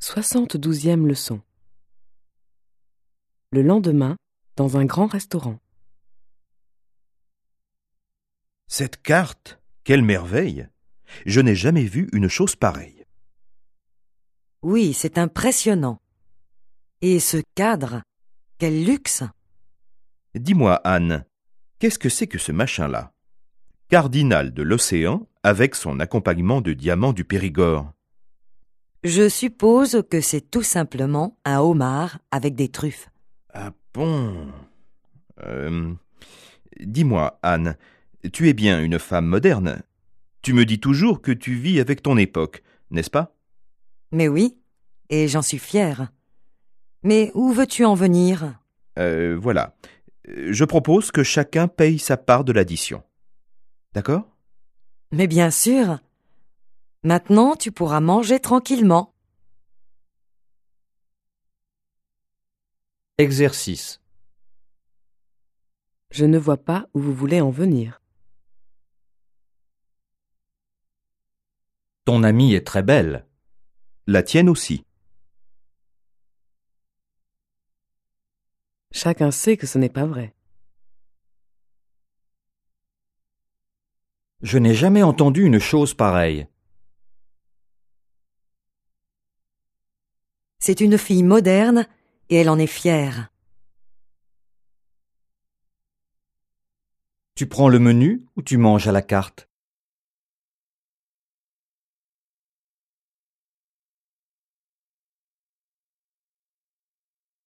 72e leçon. Le lendemain, dans un grand restaurant. Cette carte, quelle merveille! Je n'ai jamais vu une chose pareille. Oui, c'est impressionnant. Et ce cadre, quel luxe! Dis-moi, Anne, qu'est-ce que c'est que ce machin-là? Cardinal de l'océan avec son accompagnement de diamants du Périgord. Je suppose que c'est tout simplement un homard avec des truffes. Ah bon? Dis-moi, Anne, tu es bien une femme moderne. Tu me dis toujours que tu vis avec ton époque, n'est-ce pas? Mais oui, et j'en suis fière. Mais où veux-tu en venir? Voilà. Je propose que chacun paye sa part de l'addition. D'accord? Mais bien sûr. Maintenant, tu pourras manger tranquillement. Exercice. Je ne vois pas où vous voulez en venir. Ton amie est très belle. La tienne aussi. Chacun sait que ce n'est pas vrai. Je n'ai jamais entendu une chose pareille. C'est une fille moderne et elle en est fière. Tu prends le menu ou tu manges à la carte?